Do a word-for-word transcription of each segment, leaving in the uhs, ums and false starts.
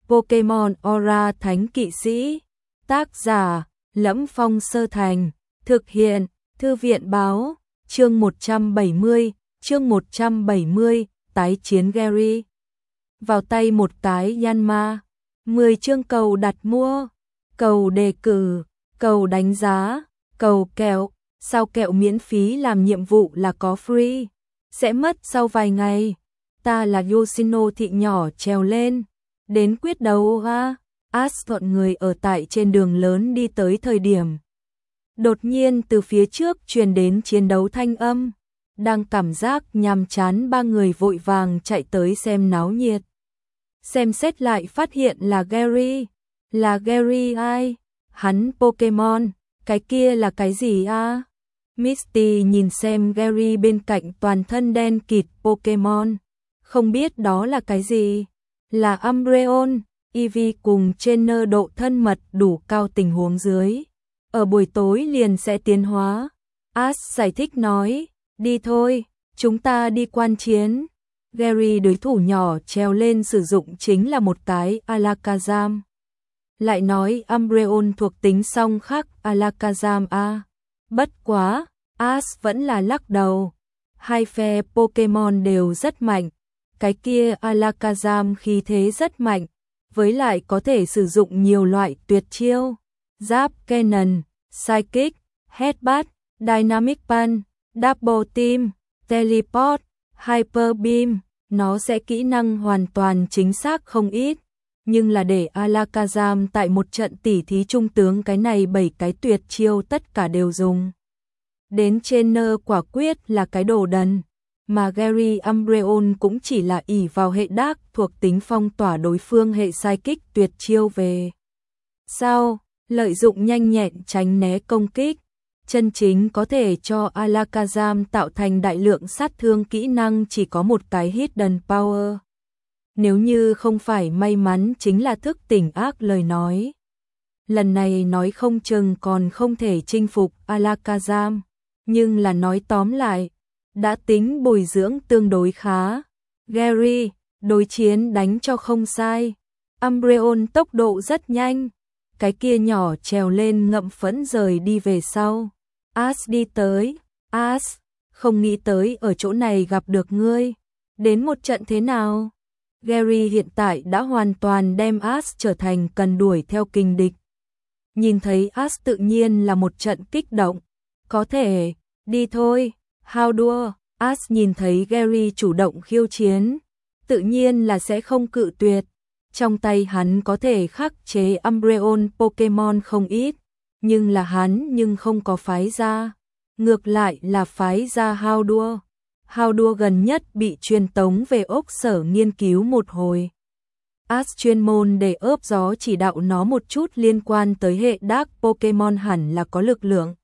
Pokemon Aura Thánh Kỵ Sĩ. Tác giả: Lẫm Phong Sơ Thành. Thực hiện: Thư viện báo. Chương một trăm bảy mươi, chương một trăm bảy mươi, tái chiến Gary. Vào tay một cái Yanma. mười chương cầu đặt mua, cầu đề cử, cầu đánh giá, cầu kẹo. Sao kẹo miễn phí làm nhiệm vụ là có free. Sẽ mất sau vài ngày. Ta là Yoshino thị nhỏ trèo lên. Đến quyết đấu ha. Ash gọn người ở tại trên đường lớn đi tới thời điểm. Đột nhiên từ phía trước truyền đến chiến đấu thanh âm. Đang cảm giác nhàm chán, ba người vội vàng chạy tới xem náo nhiệt. Xem xét lại phát hiện là Gary. Là Gary ai? Hắn Pokemon. Cái kia là cái gì a? Misty nhìn xem Gary bên cạnh toàn thân đen kịt Pokemon. Không biết đó là cái gì? Là Umbreon. Eevee cùng trainer độ thân mật đủ cao tình huống dưới. Ở buổi tối liền sẽ tiến hóa. Ash giải thích nói. Đi thôi, chúng ta đi quan chiến. Gary đối thủ nhỏ treo lên sử dụng chính là một cái Alakazam. Lại nói Umbreon thuộc tính song khác Alakazam a. Bất quá, Ash vẫn là lắc đầu. Hai phe Pokemon đều rất mạnh. Cái kia Alakazam khí thế rất mạnh, với lại có thể sử dụng nhiều loại tuyệt chiêu. Giáp Cannon, Psychic, Headbutt, Dynamic Punch, Double Team, Teleport, Hyper Beam. Nó sẽ kỹ năng hoàn toàn chính xác không ít. Nhưng là để Alakazam tại một trận tỉ thí trung tướng, cái này bảy cái tuyệt chiêu tất cả đều dùng. Đến trainer quả quyết là cái đồ đần. Mà Gary Umbreon cũng chỉ là ỷ vào hệ Dark thuộc tính phong tỏa đối phương hệ Psychic tuyệt chiêu về. Sao? Lợi dụng nhanh nhẹn tránh né công kích. Chân chính có thể cho Alakazam tạo thành đại lượng sát thương kỹ năng chỉ có một cái Hidden Power. Nếu như không phải may mắn chính là thức tỉnh ác lời nói. Lần này nói không chừng còn không thể chinh phục Alakazam. Nhưng là nói tóm lại, đã tính bồi dưỡng tương đối khá. Gary, đối chiến đánh cho không sai. Umbreon tốc độ rất nhanh. Cái kia nhỏ trèo lên ngậm phẫn rời đi về sau. Ash đi tới. Ash, không nghĩ tới ở chỗ này gặp được ngươi. Đến một trận thế nào? Gary hiện tại đã hoàn toàn đem Ash trở thành cần đuổi theo kình địch. Nhìn thấy Ash tự nhiên là một trận kích động. Có thể, đi thôi. Hao đua. Ash nhìn thấy Gary chủ động khiêu chiến, tự nhiên là sẽ không cự tuyệt. Trong tay hắn có thể khắc chế Umbreon Pokemon không ít, nhưng là hắn nhưng không có phái ra. Ngược lại là phái ra Hao đua. Hao đua gần nhất bị truyền tống về ốc sở nghiên cứu một hồi. Ash chuyên môn để ớp gió chỉ đạo nó một chút liên quan tới hệ Dark Pokemon hẳn là có lực lượng.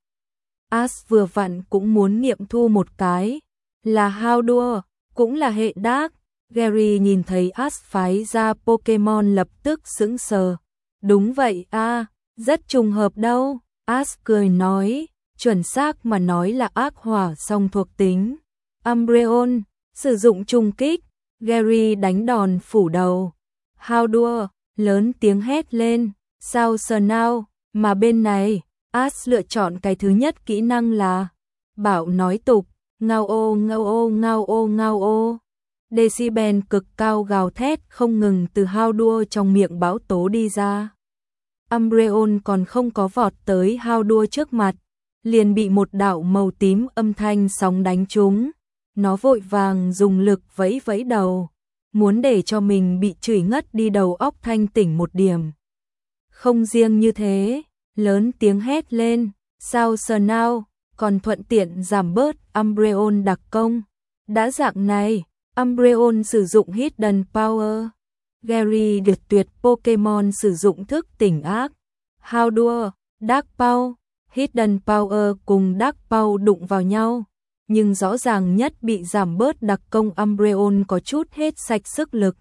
Ash vừa vặn cũng muốn nghiệm thu một cái. Là Hao đua, cũng là hệ Dark. Gary nhìn thấy Ash phái ra Pokemon lập tức sững sờ. Đúng vậy a, à, rất trùng hợp đâu. Ash cười nói, chuẩn xác mà nói là ác hỏa song thuộc tính. Umbreon, sử dụng trùng kích. Gary đánh đòn phủ đầu. Hao đua, lớn tiếng hét lên. Sao sờ nào, mà bên này, Ash lựa chọn cái thứ nhất kỹ năng là Bảo nói tục. Ngao ô ngao ô ngao ô ngao ô. Decibel cực cao gào thét không ngừng từ Hao đua trong miệng bão tố đi ra. Umbreon còn không có vọt tới Hao đua trước mặt, liền bị một đạo màu tím âm thanh sóng đánh trúng. Nó vội vàng dùng lực vẫy vẫy đầu, muốn để cho mình bị chửi ngất đi đầu óc thanh tỉnh một điểm. Không riêng như thế, lớn tiếng hét lên, sao sờ nào, còn thuận tiện giảm bớt Umbreon đặc công. Đã dạng này, Umbreon sử dụng Hidden Power. Gary điệt tuyệt Pokemon sử dụng thức tỉnh ác. Hao đua, Dark Power, Hidden Power cùng Dark Power đụng vào nhau. Nhưng rõ ràng nhất bị giảm bớt đặc công Umbreon có chút hết sạch sức lực.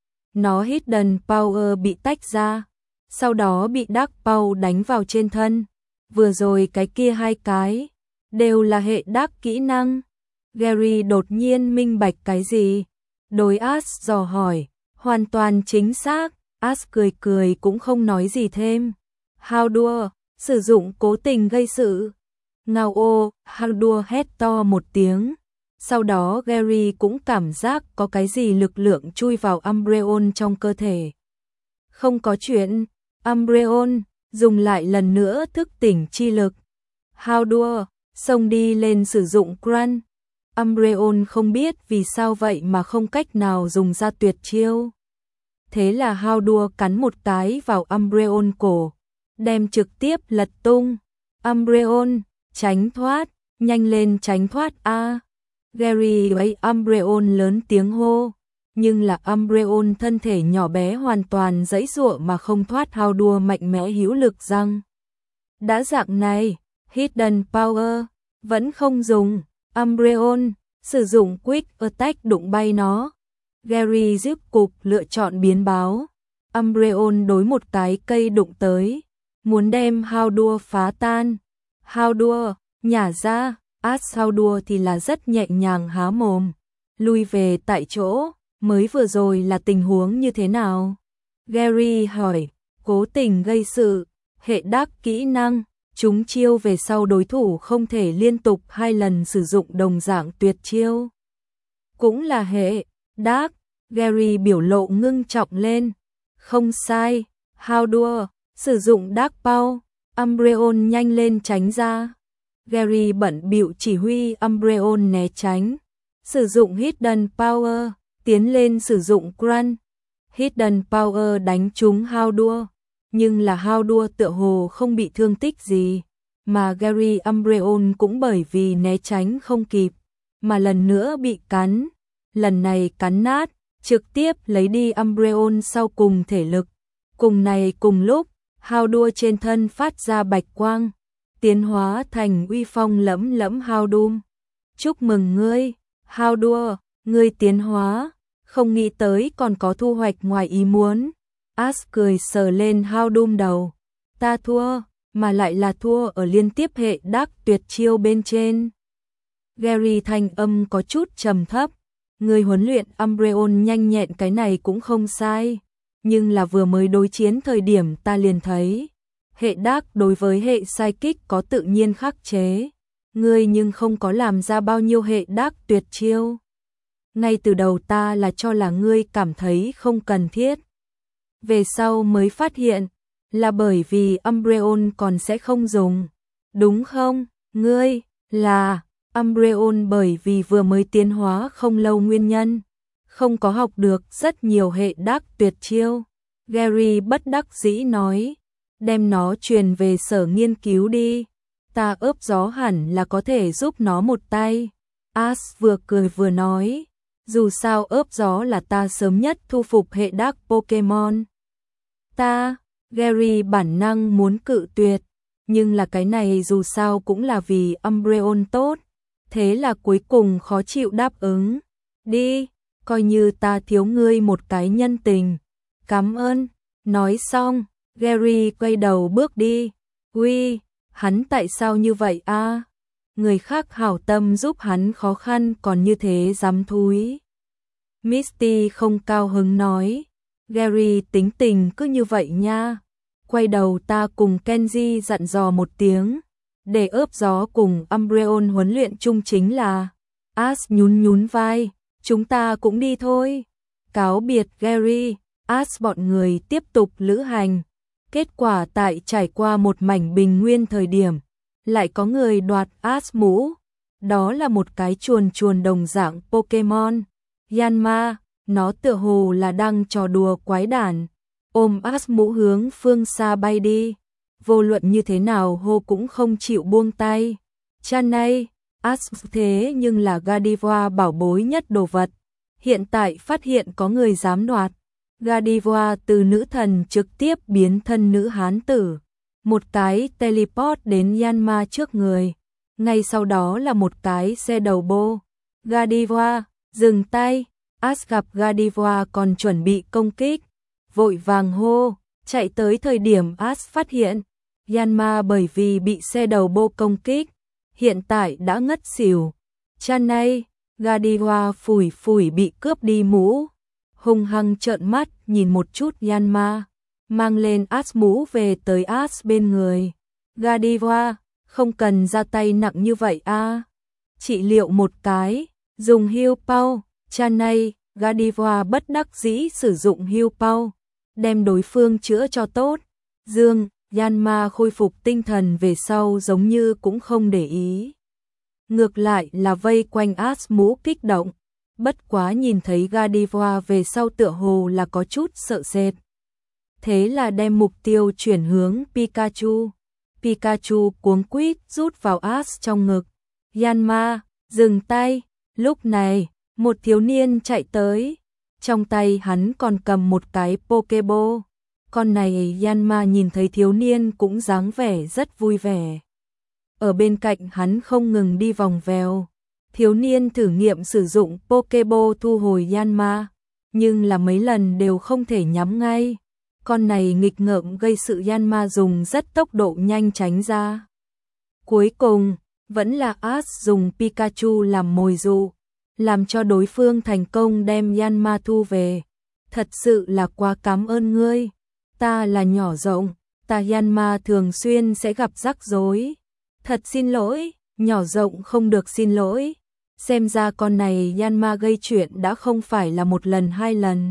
Nó Hidden Power bị tách ra, sau đó bị Dark Power đánh vào trên thân. Vừa rồi cái kia hai cái đều là hệ Dark kỹ năng. Gary đột nhiên minh bạch cái gì. Đối Ash dò hỏi, hoàn toàn chính xác. As cười cười cũng không nói gì thêm. Haldor, sử dụng cố tình gây sự. Ngao ô, Haldor hét to một tiếng. Sau đó Gary cũng cảm giác có cái gì lực lượng chui vào Umbreon trong cơ thể. Không có chuyện, Umbreon, dùng lại lần nữa thức tỉnh chi lực. Haldor, xông đi lên sử dụng Crunch. Umbreon không biết vì sao vậy mà không cách nào dùng ra tuyệt chiêu. Thế là Haldor cắn một cái vào Umbreon cổ, đem trực tiếp lật tung. Umbreon, tránh thoát, nhanh lên tránh thoát a. Gary ấy Umbreon lớn tiếng hô, nhưng là Umbreon thân thể nhỏ bé hoàn toàn giãy giụa mà không thoát Haldor mạnh mẽ hữu lực răng. Đã dạng này, Hidden Power vẫn không dùng. Umbreon sử dụng Quick Attack đụng bay nó. Gary giúp cục lựa chọn biến báo. Umbreon đối một cái cây đụng tới, muốn đem Haldor phá tan. Haldor, nhả ra. As Haldor thì là rất nhẹ nhàng há mồm, lui về tại chỗ. Mới vừa rồi là tình huống như thế nào? Gary hỏi. Cố tình gây sự, hệ đắc kỹ năng. Chúng chiêu về sau đối thủ không thể liên tục hai lần sử dụng đồng dạng tuyệt chiêu. Cũng là hệ đắc. Gary biểu lộ ngưng trọng lên. Không sai, Haldor, sử dụng Dark Paw. Umbreon nhanh lên tránh ra. Gary bận bịu chỉ huy Umbreon né tránh. Sử dụng Hidden Power, tiến lên sử dụng Crunch. Hidden Power đánh trúng Haldor. Nhưng là Haldor tựa hồ không bị thương tích gì, mà Gary Umbreon cũng bởi vì né tránh không kịp, mà lần nữa bị cắn. Lần này cắn nát, trực tiếp lấy đi Umbreon sau cùng thể lực. Cùng này cùng lúc, Haldor trên thân phát ra bạch quang, tiến hóa thành uy phong lẫm lẫm Houndoom. Chúc mừng ngươi, Haldor, ngươi tiến hóa, không nghĩ tới còn có thu hoạch ngoài ý muốn. As cười sờ lên Houndoom đầu. Ta thua, mà lại là thua ở liên tiếp hệ đắc tuyệt chiêu bên trên. Gary thanh âm có chút trầm thấp. Người huấn luyện Umbreon nhanh nhẹn cái này cũng không sai. Nhưng là vừa mới đối chiến thời điểm ta liền thấy. Hệ đắc đối với hệ psychic có tự nhiên khắc chế. Ngươi nhưng không có làm ra bao nhiêu hệ đắc tuyệt chiêu. Ngay từ đầu ta là cho là ngươi cảm thấy không cần thiết. Về sau mới phát hiện, là bởi vì Umbreon còn sẽ không dùng. Đúng không, ngươi, là Umbreon bởi vì vừa mới tiến hóa không lâu nguyên nhân, không có học được rất nhiều hệ đắc tuyệt chiêu. Gary bất đắc dĩ nói, đem nó truyền về sở nghiên cứu đi, ta ướp gió hẳn là có thể giúp nó một tay. As vừa cười vừa nói, dù sao ướp gió là ta sớm nhất thu phục hệ đắc Pokemon. Ta, Gary bản năng muốn cự tuyệt, nhưng là cái này dù sao cũng là vì Umbreon tốt, thế là cuối cùng khó chịu đáp ứng. Đi, coi như ta thiếu ngươi một cái nhân tình. Cảm ơn. Nói xong, Gary quay đầu bước đi. Uy, hắn tại sao như vậy a? À? Người khác hảo tâm giúp hắn khó khăn còn như thế dám thúi. Misty không cao hứng nói. Gary tính tình cứ như vậy nha. Quay đầu ta cùng Kenji dặn dò một tiếng. Để ướp gió cùng Umbreon huấn luyện chung chính là. As nhún nhún vai. Chúng ta cũng đi thôi. Cáo biệt Gary. As bọn người tiếp tục lữ hành. Kết quả tại trải qua một mảnh bình nguyên thời điểm. Lại có người đoạt As mũ. Đó là một cái chuồn chuồn đồng dạng Pokemon. Yanma. Nó tựa hồ là đang trò đùa quái đản, ôm As mũ hướng phương xa bay đi. Vô luận như thế nào hô cũng không chịu buông tay. Chan này, As thế nhưng là Gardevoir bảo bối nhất đồ vật. Hiện tại phát hiện có người dám đoạt. Gardevoir từ nữ thần trực tiếp biến thân nữ hán tử. Một cái teleport đến Yanma trước người. Ngay sau đó là một cái xe đầu bô. Gardevoir, dừng tay. As gặp Gardevoir còn chuẩn bị công kích, vội vàng hô, chạy tới thời điểm As phát hiện, Yanma bởi vì bị xe đầu bô công kích, hiện tại đã ngất xỉu. Chan này, Gardevoir phủi phủi bị cướp đi mũ, hung hăng trợn mắt nhìn một chút Yanma, mang lên Ash mũ về tới Ash bên người. Gardevoir, không cần ra tay nặng như vậy a. Trị liệu một cái, dùng heal pow, Chanay, Gardevoir bất đắc dĩ sử dụng heal pow, đem đối phương chữa cho tốt. Dương, Yanma khôi phục tinh thần về sau giống như cũng không để ý. Ngược lại là vây quanh Ash mũ kích động, bất quá nhìn thấy Gardevoir về sau tựa hồ là có chút sợ sệt. Thế là đem mục tiêu chuyển hướng Pikachu. Pikachu cuống quýt rút vào Ash trong ngực. Yanma, dừng tay. Lúc này, một thiếu niên chạy tới. Trong tay hắn còn cầm một cái Pokeball. Con này Yanma nhìn thấy thiếu niên cũng dáng vẻ rất vui vẻ. Ở bên cạnh hắn không ngừng đi vòng vèo. Thiếu niên thử nghiệm sử dụng Pokeball thu hồi Yanma, nhưng là mấy lần đều không thể nhắm ngay. Con này nghịch ngợm gây sự Yanma dùng rất tốc độ nhanh tránh ra. Cuối cùng, vẫn là Ash dùng Pikachu làm mồi dụ, làm cho đối phương thành công đem Yanma thu về. Thật sự là quá cảm ơn ngươi. Ta là nhỏ rộng, ta Yanma thường xuyên sẽ gặp rắc rối. Thật xin lỗi, nhỏ rộng không được xin lỗi. Xem ra con này Yanma gây chuyện đã không phải là một lần hai lần.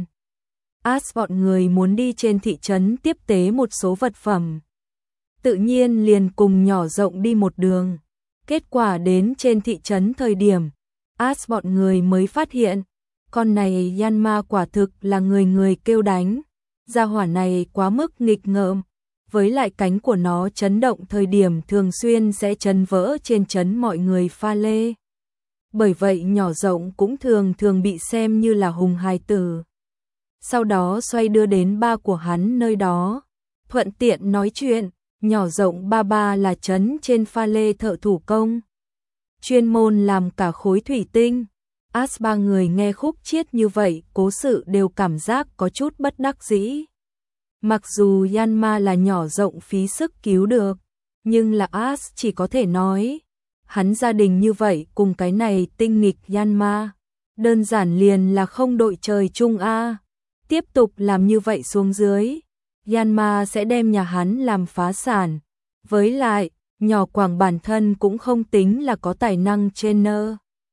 Ash bọn người muốn đi trên thị trấn tiếp tế một số vật phẩm. Tự nhiên liền cùng nhỏ rộng đi một đường. Kết quả đến trên thị trấn thời điểm, Ash bọn người mới phát hiện, con này Yanma quả thực là người người kêu đánh. Gia hỏa này quá mức nghịch ngợm, với lại cánh của nó chấn động thời điểm thường xuyên sẽ chấn vỡ trên trấn mọi người pha lê. Bởi vậy nhỏ rộng cũng thường thường bị xem như là hùng hài tử. Sau đó xoay đưa đến ba của hắn nơi đó, thuận tiện nói chuyện, nhỏ rộng ba ba là trấn trên pha lê thợ thủ công. Chuyên môn làm cả khối thủy tinh. Ash ba người nghe khúc chiết như vậy, cố sự đều cảm giác có chút bất đắc dĩ. Mặc dù Yanma là nhỏ rộng phí sức cứu được, nhưng là Ash chỉ có thể nói, hắn gia đình như vậy cùng cái này tinh nghịch Yanma, đơn giản liền là không đội trời chung a. Tiếp tục làm như vậy xuống dưới, Yanma sẽ đem nhà hắn làm phá sản. Với lại, nhỏ Quảng bản thân cũng không tính là có tài năng trainer.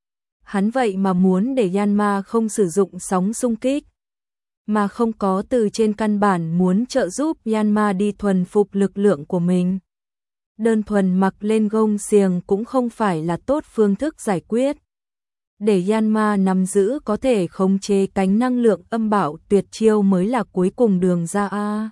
Hắn vậy mà muốn để Yanma không sử dụng sóng xung kích, mà không có từ trên căn bản muốn trợ giúp Yanma đi thuần phục lực lượng của mình. Đơn thuần mặc lên gông xiềng cũng không phải là tốt phương thức giải quyết. Để Yanma nắm giữ có thể khống chế cánh năng lượng âm bạo tuyệt chiêu mới là cuối cùng đường ra a.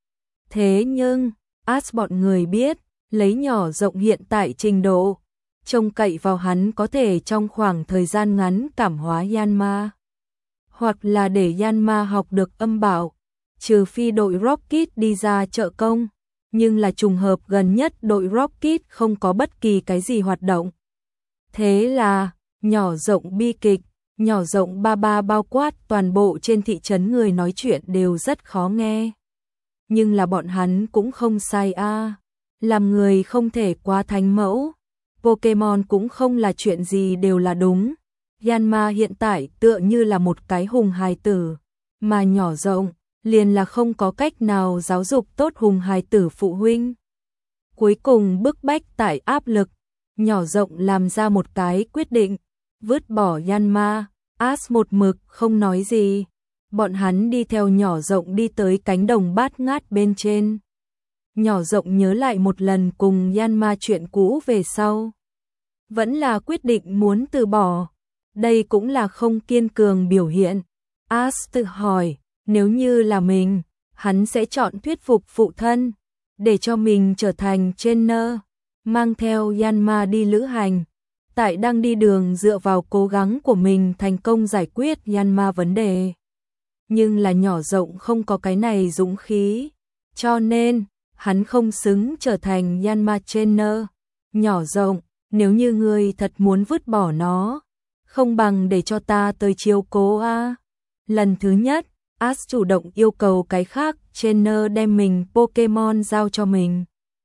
Thế nhưng, Ash bọn người biết, lấy nhỏ rộng hiện tại trình độ, trông cậy vào hắn có thể trong khoảng thời gian ngắn cảm hóa Yanma, hoặc là để Yanma học được âm bạo, trừ phi đội Rocket đi ra trợ công, nhưng là trùng hợp gần nhất đội Rocket không có bất kỳ cái gì hoạt động. Thế là, nhỏ rộng bi kịch, nhỏ rộng ba ba bao quát toàn bộ trên thị trấn người nói chuyện đều rất khó nghe. Nhưng là bọn hắn cũng không sai a, làm người không thể quá thánh mẫu. Pokemon cũng không là chuyện gì đều là đúng. Yanma hiện tại tựa như là một cái hùng hài tử, mà nhỏ rộng liền là không có cách nào giáo dục tốt hùng hài tử phụ huynh. Cuối cùng bức bách tại áp lực, nhỏ rộng làm ra một cái quyết định, vứt bỏ Yanma. Ash một mực không nói gì. Bọn hắn đi theo nhỏ rộng đi tới cánh đồng bát ngát bên trên. Nhỏ rộng nhớ lại một lần cùng Yanma chuyện cũ về sau, vẫn là quyết định muốn từ bỏ. Đây cũng là không kiên cường biểu hiện. Ash tự hỏi, nếu như là mình, hắn sẽ chọn thuyết phục phụ thân, để cho mình trở thành trainer, mang theo Yanma đi lữ hành. Tại đang đi đường dựa vào cố gắng của mình thành công giải quyết Yanma vấn đề. Nhưng là nhỏ rộng không có cái này dũng khí, cho nên hắn không xứng trở thành Yanma trainer. Nhỏ rộng, nếu như ngươi thật muốn vứt bỏ nó, không bằng để cho ta tới chiếu cố a. Lần thứ nhất, Ash chủ động yêu cầu cái khác trainer đem mình Pokemon giao cho mình.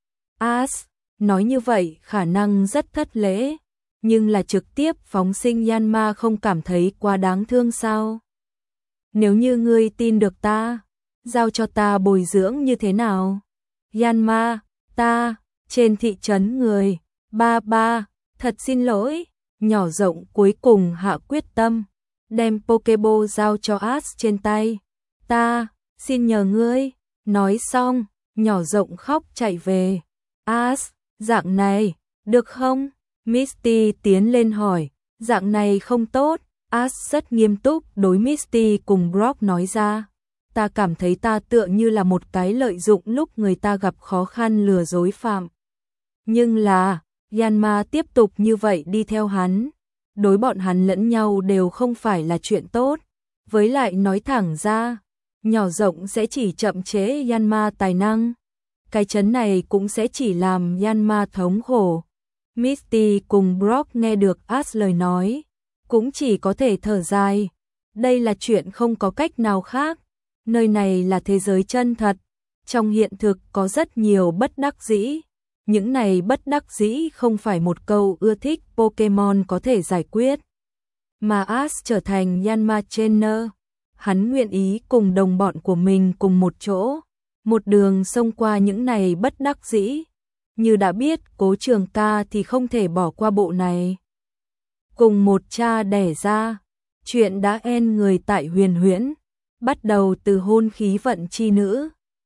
Ash nói như vậy khả năng rất thất lễ, nhưng là trực tiếp phóng sinh Yanma không cảm thấy quá đáng thương sao? Nếu như ngươi tin được ta, giao cho ta bồi dưỡng như thế nào? Yanma, ta, trên thị trấn người, ba ba, thật xin lỗi, nhỏ rộng cuối cùng hạ quyết tâm, đem Pokeball giao cho Ash trên tay. Ta, xin nhờ ngươi, nói xong, nhỏ rộng khóc chạy về. Ash, dạng này, được không? Misty tiến lên hỏi, dạng này không tốt. Ash rất nghiêm túc đối Misty cùng Brock nói ra. Ta cảm thấy ta tựa như là một cái lợi dụng lúc người ta gặp khó khăn lừa dối phạm. Nhưng là, Yanma tiếp tục như vậy đi theo hắn. Đối bọn hắn lẫn nhau đều không phải là chuyện tốt. Với lại nói thẳng ra, nhỏ rộng sẽ chỉ chậm chế Yanma tài năng. Cái chấn này cũng sẽ chỉ làm Yanma thống khổ. Misty cùng Brock nghe được Ash lời nói, cũng chỉ có thể thở dài. Đây là chuyện không có cách nào khác. Nơi này là thế giới chân thật. Trong hiện thực có rất nhiều bất đắc dĩ. Những này bất đắc dĩ không phải một câu ưa thích Pokemon có thể giải quyết. Mà Ash trở thành Yanma Trainer. Hắn nguyện ý cùng đồng bọn của mình cùng một chỗ. Một đường xông qua những này bất đắc dĩ. Như đã biết Cố Trường Ca thì không thể bỏ qua bộ này. Cùng một cha đẻ ra. Chuyện đã end người tại Huyền Huyễn. Bắt đầu từ hôn khí vận chi nữ.